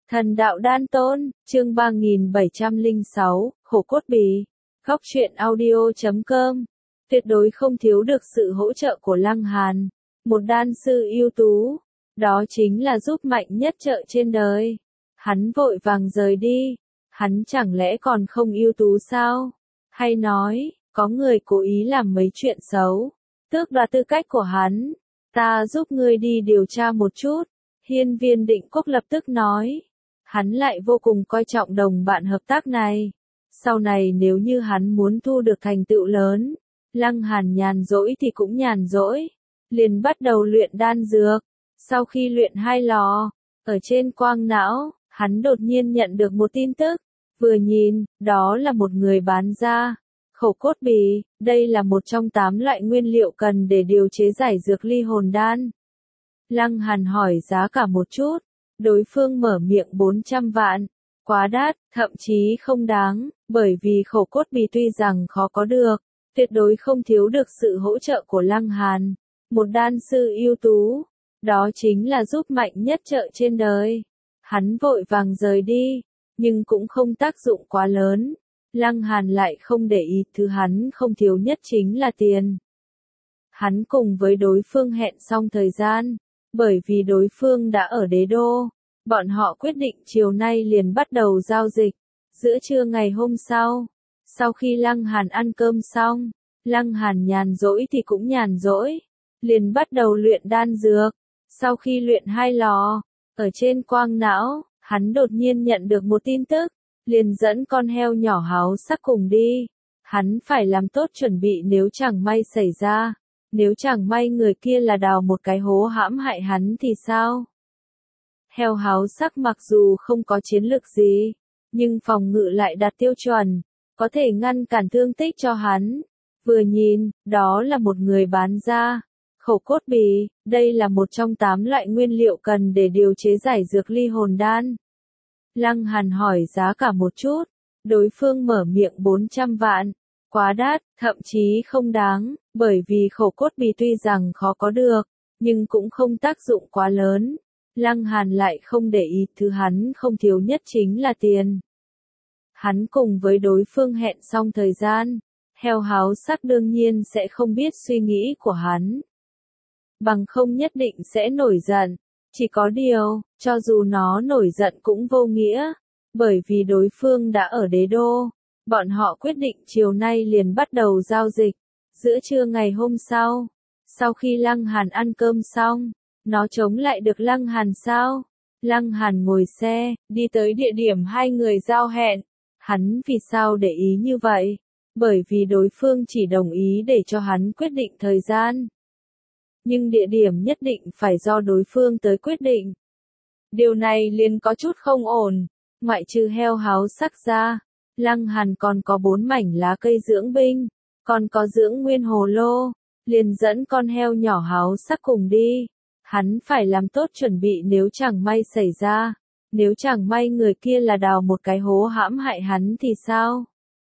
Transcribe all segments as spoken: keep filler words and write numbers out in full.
Thần đạo đan tôn, chương ba nghìn bảy trăm lẻ sáu, khổ cốt bì. Góc truyện audio chấm com. Tuyệt đối không thiếu được sự hỗ trợ của Lăng Hàn, một đan sư ưu tú. Đó chính là giúp mạnh nhất trợ trên đời. Hắn vội vàng rời đi. Hắn chẳng lẽ còn không ưu tú sao? Hay nói, có người cố ý làm mấy chuyện xấu, tước đoạt tư cách của hắn. Ta giúp ngươi đi điều tra một chút. Hiên Viên Định Quốc lập tức nói. Hắn lại vô cùng coi trọng đồng bạn hợp tác này. Sau này nếu như hắn muốn thu được thành tựu lớn, Lăng Hàn nhàn rỗi thì cũng nhàn rỗi, liền bắt đầu luyện đan dược. Sau khi luyện hai lò, ở trên quang não, hắn đột nhiên nhận được một tin tức. Vừa nhìn, đó là một người bán ra. Khổ cốt bì, đây là một trong tám loại nguyên liệu cần để điều chế giải dược ly hồn đan. Lăng Hàn hỏi giá cả một chút. Đối phương mở miệng bốn trăm vạn, quá đắt, thậm chí không đáng, bởi vì khổ cốt bì tuy rằng khó có được, tuyệt đối không thiếu được sự hỗ trợ của Lăng Hàn, một đan sư ưu tú, đó chính là giúp mạnh nhất trợ trên đời. Hắn vội vàng rời đi, nhưng cũng không tác dụng quá lớn. Lăng Hàn lại không để ý, thứ hắn không thiếu nhất chính là tiền. Hắn cùng với đối phương hẹn xong thời gian. Bởi vì đối phương đã ở đế đô, bọn họ quyết định chiều nay liền bắt đầu giao dịch. Giữa trưa ngày hôm sau, sau khi Lăng Hàn ăn cơm xong, Lăng Hàn nhàn rỗi thì cũng nhàn rỗi, liền bắt đầu luyện đan dược. Sau khi luyện hai lò, ở trên quang não, hắn đột nhiên nhận được một tin tức, liền dẫn con heo nhỏ háo sắc cùng đi. Hắn phải làm tốt chuẩn bị nếu chẳng may xảy ra. Nếu chẳng may người kia là đào một cái hố hãm hại hắn thì sao? Heo háo sắc mặc dù không có chiến lực gì, nhưng phòng ngự lại đạt tiêu chuẩn, có thể ngăn cản thương tích cho hắn. Vừa nhìn, đó là một người bán ra. Khổ cốt bì, đây là một trong tám loại nguyên liệu cần để điều chế giải dược ly hồn đan. Lăng Hàn hỏi giá cả một chút, đối phương mở miệng bốn trăm vạn. Quá đắt, thậm chí không đáng, bởi vì khổ cốt bì tuy rằng khó có được, nhưng cũng không tác dụng quá lớn. Lăng Hàn lại không để ý, thứ hắn không thiếu nhất chính là tiền. Hắn cùng với đối phương hẹn xong thời gian, heo háo sắc đương nhiên sẽ không biết suy nghĩ của hắn. Bằng không nhất định sẽ nổi giận, chỉ có điều, cho dù nó nổi giận cũng vô nghĩa, bởi vì đối phương đã ở đế đô. Bọn họ quyết định chiều nay liền bắt đầu giao dịch. Giữa trưa ngày hôm sau, sau khi Lăng Hàn ăn cơm xong, nó chống lại được Lăng Hàn sao? Lăng Hàn ngồi xe, đi tới địa điểm hai người giao hẹn. Hắn vì sao để ý như vậy? Bởi vì đối phương chỉ đồng ý để cho hắn quyết định thời gian. Nhưng địa điểm nhất định phải do đối phương tới quyết định. Điều này liền có chút không ổn, ngoại trừ heo háo sắc ra. Lăng Hàn còn có bốn mảnh lá cây dưỡng binh, còn có dưỡng nguyên hồ lô, liền dẫn con heo nhỏ háo sắc cùng đi. Hắn phải làm tốt chuẩn bị nếu chẳng may xảy ra, nếu chẳng may người kia là đào một cái hố hãm hại hắn thì sao?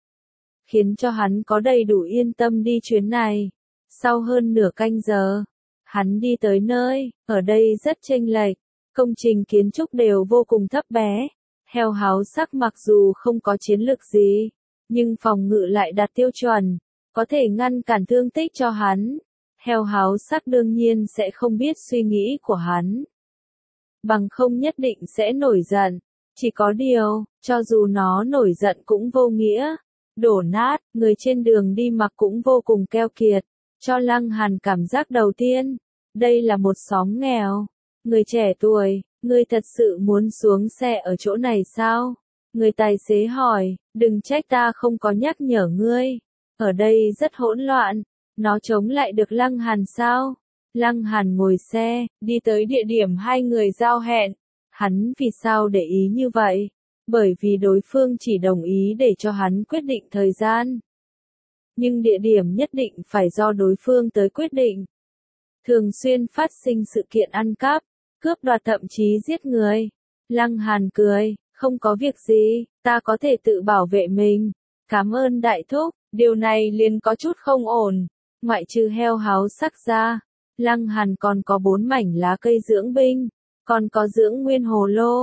Khiến cho hắn có đầy đủ yên tâm đi chuyến này. Sau hơn nửa canh giờ, hắn đi tới nơi, ở đây rất chênh lệch, công trình kiến trúc đều vô cùng thấp bé. Heo háo sắc mặc dù không có chiến lực gì, nhưng phòng ngự lại đạt tiêu chuẩn, có thể ngăn cản thương tích cho hắn. Heo háo sắc đương nhiên sẽ không biết suy nghĩ của hắn. Bằng không nhất định sẽ nổi giận, chỉ có điều, cho dù nó nổi giận cũng vô nghĩa. Đổ nát, người trên đường đi mặc cũng vô cùng keo kiệt, cho Lăng Hàn cảm giác đầu tiên, đây là một xóm nghèo. Người trẻ tuổi, ngươi thật sự muốn xuống xe ở chỗ này sao? Người tài xế hỏi, đừng trách ta không có nhắc nhở ngươi. Ở đây rất hỗn loạn, nó chống lại được Lăng Hàn sao? Lăng Hàn ngồi xe, đi tới địa điểm hai người giao hẹn. Hắn vì sao để ý như vậy? Bởi vì đối phương chỉ đồng ý để cho hắn quyết định thời gian. Nhưng địa điểm nhất định phải do đối phương tới quyết định. Thường xuyên phát sinh sự kiện ăn cắp, cướp đoạt thậm chí giết người. Lăng Hàn cười, không có việc gì, ta có thể tự bảo vệ mình. Cảm ơn đại thúc, điều này liền có chút không ổn. Ngoại trừ heo háo sắc ra, Lăng Hàn còn có bốn mảnh lá cây dưỡng binh, còn có dưỡng nguyên hồ lô.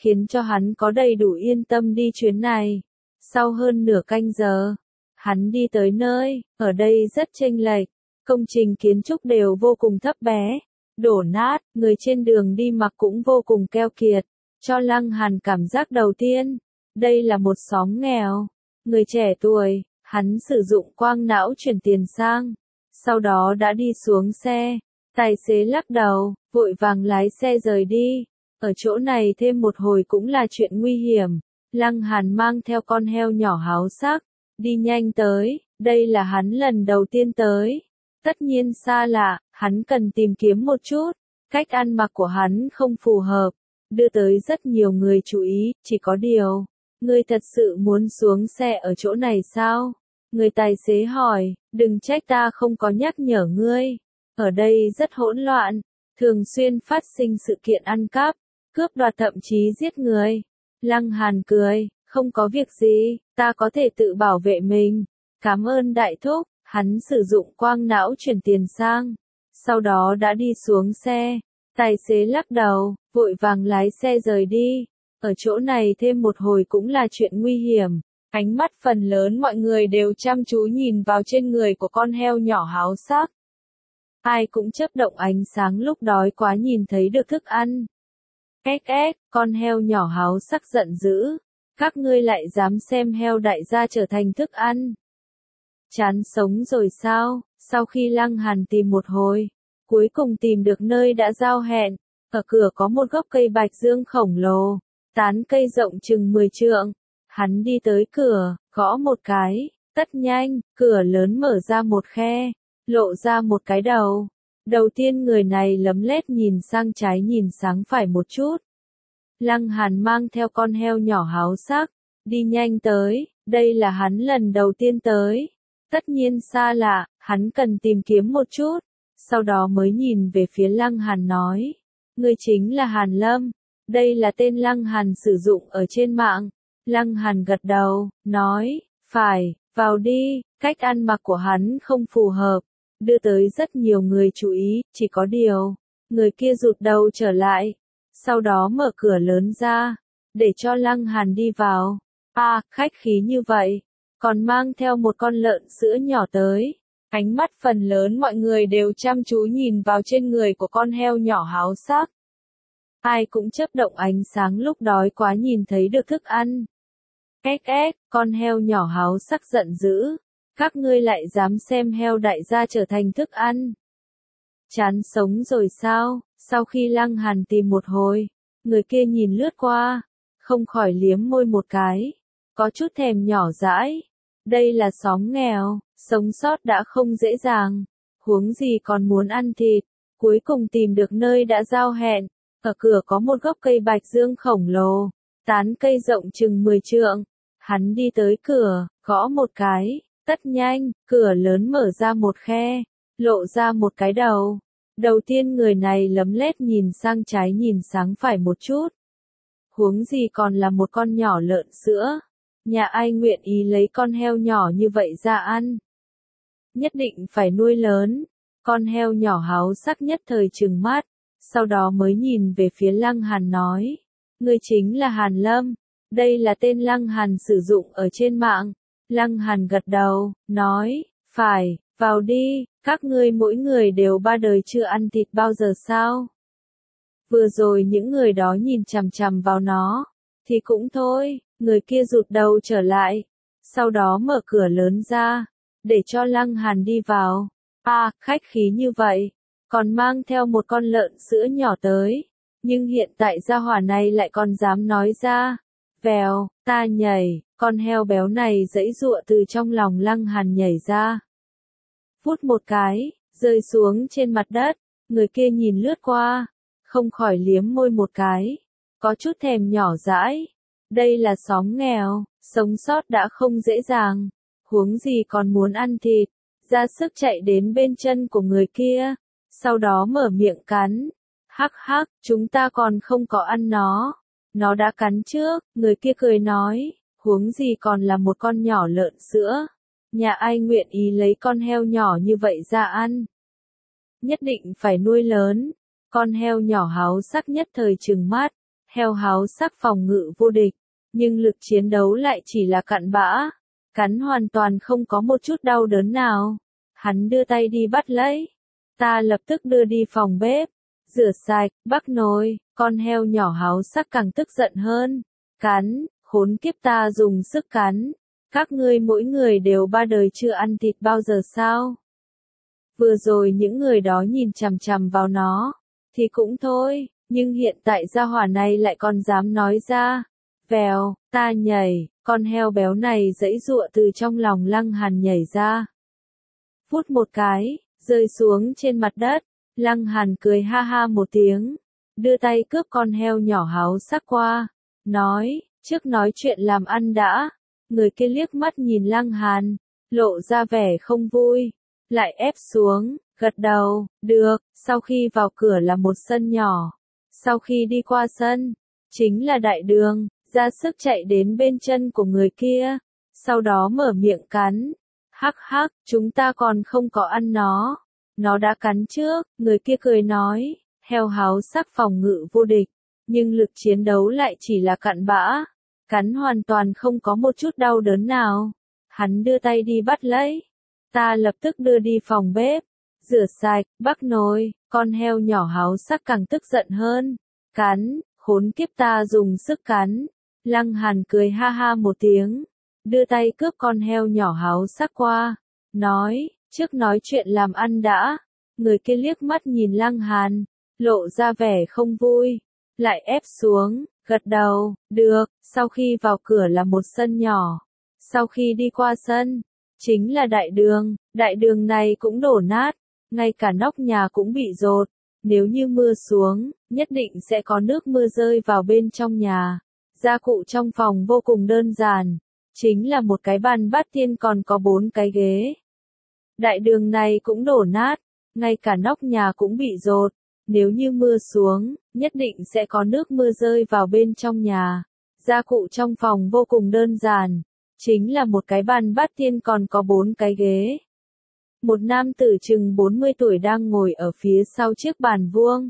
khiến cho hắn có đầy đủ yên tâm đi chuyến này. Sau hơn nửa canh giờ, hắn đi tới nơi, ở đây rất chênh lệch, công trình kiến trúc đều vô cùng thấp bé, đổ nát, người trên đường đi mặc cũng vô cùng keo kiệt, cho Lăng Hàn cảm giác đầu tiên, đây là một xóm nghèo. Người trẻ tuổi, hắn sử dụng quang não chuyển tiền sang, sau đó đã đi xuống xe, tài xế lắc đầu, vội vàng lái xe rời đi, ở chỗ này thêm một hồi cũng là chuyện nguy hiểm. Lăng Hàn mang theo con heo nhỏ háo sắc, đi nhanh tới, đây là hắn lần đầu tiên tới. Tất nhiên xa lạ, hắn cần tìm kiếm một chút, cách ăn mặc của hắn không phù hợp, đưa tới rất nhiều người chú ý, chỉ có điều, ngươi thật sự muốn xuống xe ở chỗ này sao? Người tài xế hỏi, đừng trách ta không có nhắc nhở ngươi, ở đây rất hỗn loạn, thường xuyên phát sinh sự kiện ăn cắp, cướp đoạt thậm chí giết người. Lăng Hàn cười, không có việc gì, ta có thể tự bảo vệ mình. Cảm ơn đại thúc, hắn sử dụng quang não chuyển tiền sang. Sau đó đã đi xuống xe. Tài xế lắc đầu, vội vàng lái xe rời đi. Ở chỗ này thêm một hồi cũng là chuyện nguy hiểm. Ánh mắt phần lớn mọi người đều chăm chú nhìn vào trên người của con heo nhỏ háo sắc. Ai cũng chớp động ánh sáng lúc đói quá nhìn thấy được thức ăn. Két két, con heo nhỏ háo sắc giận dữ. Các ngươi lại dám xem heo đại gia trở thành thức ăn. Chán sống rồi sao? Sau khi Lăng Hàn tìm một hồi, cuối cùng tìm được nơi đã giao hẹn. Ở cửa có một gốc cây bạch dương khổng lồ, tán cây rộng chừng mười trượng. Hắn đi tới cửa, gõ một cái, tất nhanh, cửa lớn mở ra một khe, lộ ra một cái đầu. Đầu tiên người này lấm lét nhìn sang trái nhìn sang phải một chút. Lăng Hàn mang theo con heo nhỏ háo sắc, đi nhanh tới, đây là hắn lần đầu tiên tới. Tất nhiên xa lạ, hắn cần tìm kiếm một chút, sau đó mới nhìn về phía Lăng Hàn nói. Ngươi chính là Hàn Lâm, đây là tên Lăng Hàn sử dụng ở trên mạng. Lăng Hàn gật đầu, nói, phải, vào đi, cách ăn mặc của hắn không phù hợp, đưa tới rất nhiều người chú ý, chỉ có điều, người kia rụt đầu trở lại, sau đó mở cửa lớn ra, để cho Lăng Hàn đi vào. À, khách khí như vậy, còn mang theo một con lợn sữa nhỏ tới. Ánh mắt phần lớn mọi người đều chăm chú nhìn vào trên người của con heo nhỏ háo sắc. Ai cũng chớp động ánh sáng lúc đói quá nhìn thấy được thức ăn. Két két, con heo nhỏ háo sắc giận dữ. Các ngươi lại dám xem heo đại gia trở thành thức ăn. Chán sống rồi sao? Sau khi Lăng Hàn tìm một hồi, người kia nhìn lướt qua, không khỏi liếm môi một cái, có chút thèm nhỏ dãi. Đây là xóm nghèo, sống sót đã không dễ dàng, huống gì còn muốn ăn thịt. Cuối cùng tìm được nơi đã giao hẹn, ở cửa có một gốc cây bạch dương khổng lồ, tán cây rộng chừng mười trượng. Hắn đi tới cửa, gõ một cái, tất nhanh, cửa lớn mở ra một khe, lộ ra một cái đầu. Đầu tiên người này lấm lét nhìn sang trái nhìn sang phải một chút. Huống gì còn là một con nhỏ lợn sữa. Nhà ai nguyện ý lấy con heo nhỏ như vậy ra ăn? Nhất định phải nuôi lớn. Con heo nhỏ háo sắc nhất thời trừng mắt, sau đó mới nhìn về phía Lăng Hàn nói. Ngươi chính là Hàn Lâm, đây là tên Lăng Hàn sử dụng ở trên mạng. Lăng Hàn gật đầu, nói, phải, vào đi, các ngươi mỗi người đều ba đời chưa ăn thịt bao giờ sao? Vừa rồi những người đó nhìn chằm chằm vào nó, thì cũng thôi, người kia rụt đầu trở lại, sau đó mở cửa lớn ra, để cho Lăng Hàn đi vào. À, khách khí như vậy, còn mang theo một con lợn sữa nhỏ tới, nhưng hiện tại gia hỏa này lại còn dám nói ra. Vèo, ta nhảy, con heo béo này giãy giụa từ trong lòng Lăng Hàn nhảy ra. Phút một cái, rơi xuống trên mặt đất, người kia nhìn lướt qua, không khỏi liếm môi một cái, có chút thèm nhỏ dãi. Đây là xóm nghèo, sống sót đã không dễ dàng, huống gì còn muốn ăn thịt, ra sức chạy đến bên chân của người kia, sau đó mở miệng cắn. Hắc hắc, chúng ta còn không có ăn nó. Nó đã cắn trước, người kia cười nói, huống gì còn là một con nhỏ lợn sữa. Nhà ai nguyện ý lấy con heo nhỏ như vậy ra ăn? Nhất định phải nuôi lớn. Con heo nhỏ háo sắc nhất thời trừng mắt, heo háo sắc phòng ngự vô địch, nhưng lực chiến đấu lại chỉ là cặn bã, cắn hoàn toàn không có một chút đau đớn nào. Hắn đưa tay đi bắt lấy, ta lập tức đưa đi phòng bếp, rửa sạch, bắc nồi, con heo nhỏ háo sắc càng tức giận hơn, cắn, khốn kiếp ta dùng sức cắn, các ngươi mỗi người đều ba đời chưa ăn thịt bao giờ sao? Vừa rồi những người đó nhìn chằm chằm vào nó, thì cũng thôi, nhưng hiện tại gia hỏa này lại còn dám nói ra. Vèo, ta nhảy, con heo béo này giãy giụa từ trong lòng Lăng Hàn nhảy ra. Phút một cái, rơi xuống trên mặt đất, Lăng Hàn cười ha ha một tiếng, đưa tay cướp con heo nhỏ háo sắc qua, nói, trước nói chuyện làm ăn đã. Người kia liếc mắt nhìn Lăng Hàn, lộ ra vẻ không vui, lại ép xuống, gật đầu, được, sau khi vào cửa là một sân nhỏ, sau khi đi qua sân, chính là đại đường, ra sức chạy đến bên chân của người kia, sau đó mở miệng cắn, hắc hắc, chúng ta còn không có ăn nó, nó đã cắn trước, người kia cười nói, heo háo sắc phòng ngự vô địch, nhưng lực chiến đấu lại chỉ là cặn bã, cắn hoàn toàn không có một chút đau đớn nào. Hắn đưa tay đi bắt lấy, ta lập tức đưa đi phòng bếp, rửa sạch, bắc nồi, con heo nhỏ háo sắc càng tức giận hơn, cắn, khốn kiếp ta dùng sức cắn. Lăng Hàn cười ha ha một tiếng, đưa tay cướp con heo nhỏ háo sắc qua, nói, trước nói chuyện làm ăn đã. Người kia liếc mắt nhìn Lăng Hàn, lộ ra vẻ không vui, lại ép xuống, gật đầu, được, sau khi vào cửa là một sân nhỏ, sau khi đi qua sân, chính là đại đường, đại đường này cũng đổ nát, ngay cả nóc nhà cũng bị dột, nếu như mưa xuống, nhất định sẽ có nước mưa rơi vào bên trong nhà. Gia cụ trong phòng vô cùng đơn giản, chính là một cái bàn bát tiên còn có bốn cái ghế. Đại đường này cũng đổ nát, ngay cả nóc nhà cũng bị dột, nếu như mưa xuống, nhất định sẽ có nước mưa rơi vào bên trong nhà. Gia cụ trong phòng vô cùng đơn giản, chính là một cái bàn bát tiên còn có bốn cái ghế. Một nam tử chừng bốn mươi tuổi đang ngồi ở phía sau chiếc bàn vuông.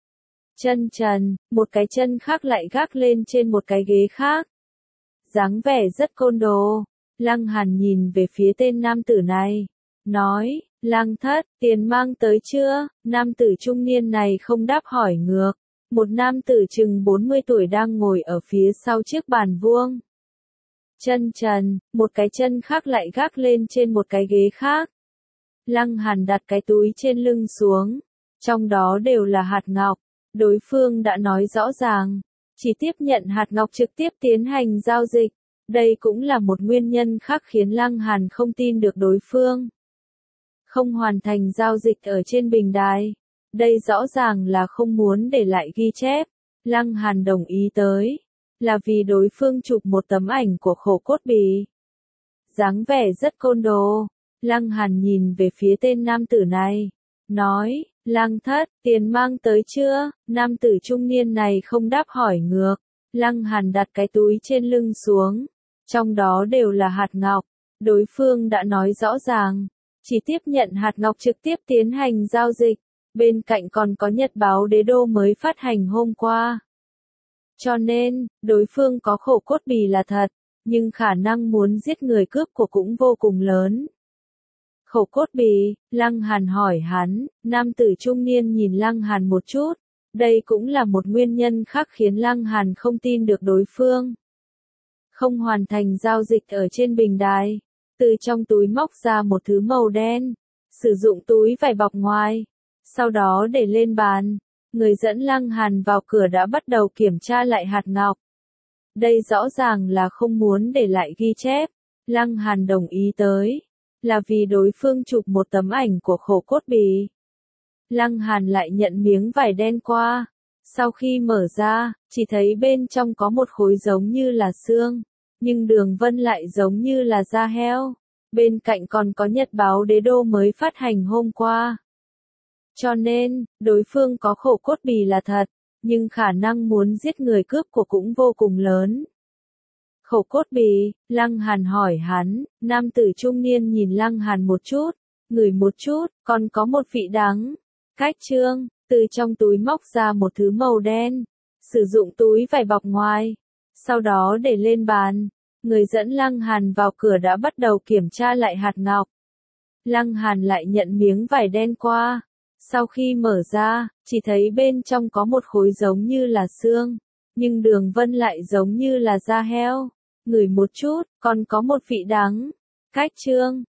Chân trần, một cái chân khác lại gác lên trên một cái ghế khác. Dáng vẻ rất côn đồ. Lăng Hàn nhìn về phía tên nam tử này, nói, Lăng thất, tiền mang tới chưa? Nam tử trung niên này không đáp hỏi ngược. Một nam tử chừng bốn mươi tuổi đang ngồi ở phía sau chiếc bàn vuông. Chân trần, một cái chân khác lại gác lên trên một cái ghế khác. Lăng Hàn đặt cái túi trên lưng xuống, trong đó đều là hạt ngọc. Đối phương đã nói rõ ràng, chỉ tiếp nhận hạt ngọc trực tiếp tiến hành giao dịch. Đây cũng là một nguyên nhân khác khiến Lăng Hàn không tin được đối phương. Không hoàn thành giao dịch ở trên bình đài. Đây rõ ràng là không muốn để lại ghi chép. Lăng Hàn đồng ý tới, là vì đối phương chụp một tấm ảnh của khổ cốt bì. Dáng vẻ rất côn đồ. Lăng Hàn nhìn về phía tên nam tử này, nói, Lăng thất, tiền mang tới chưa? Nam tử trung niên này không đáp hỏi ngược. Lăng Hàn đặt cái túi trên lưng xuống, trong đó đều là hạt ngọc. Đối phương đã nói rõ ràng, chỉ tiếp nhận hạt ngọc trực tiếp tiến hành giao dịch. Bên cạnh còn có nhật báo Đế Đô mới phát hành hôm qua. Cho nên, đối phương có khổ cốt bì là thật, nhưng khả năng muốn giết người cướp của cũng vô cùng lớn. Khổ cốt bì, Lăng Hàn hỏi hắn, nam tử trung niên nhìn Lăng Hàn một chút, đây cũng là một nguyên nhân khác khiến Lăng Hàn không tin được đối phương. Không hoàn thành giao dịch ở trên bình đài, từ trong túi móc ra một thứ màu đen, sử dụng túi vải bọc ngoài, sau đó để lên bàn, người dẫn Lăng Hàn vào cửa đã bắt đầu kiểm tra lại hạt ngọc. Đây rõ ràng là không muốn để lại ghi chép, Lăng Hàn đồng ý tới, là vì đối phương chụp một tấm ảnh của khổ cốt bì. Lăng Hàn lại nhận miếng vải đen qua, sau khi mở ra, chỉ thấy bên trong có một khối giống như là xương, nhưng đường vân lại giống như là da heo. Bên cạnh còn có nhật báo Đế Đô mới phát hành hôm qua. Cho nên, đối phương có khổ cốt bì là thật, nhưng khả năng muốn giết người cướp của cũng vô cùng lớn. Khổ cốt bì, Lăng Hàn hỏi hắn, nam tử trung niên nhìn Lăng Hàn một chút, ngửi một chút, còn có một vị đắng. Cách trương, từ trong túi móc ra một thứ màu đen, sử dụng túi vải bọc ngoài, sau đó để lên bàn. Người dẫn Lăng Hàn vào cửa đã bắt đầu kiểm tra lại hạt ngọc. Lăng Hàn lại nhận miếng vải đen qua. Sau khi mở ra, chỉ thấy bên trong có một khối giống như là xương, nhưng đường vân lại giống như là da heo. Ngửi một chút, còn có một vị đắng. Cách chương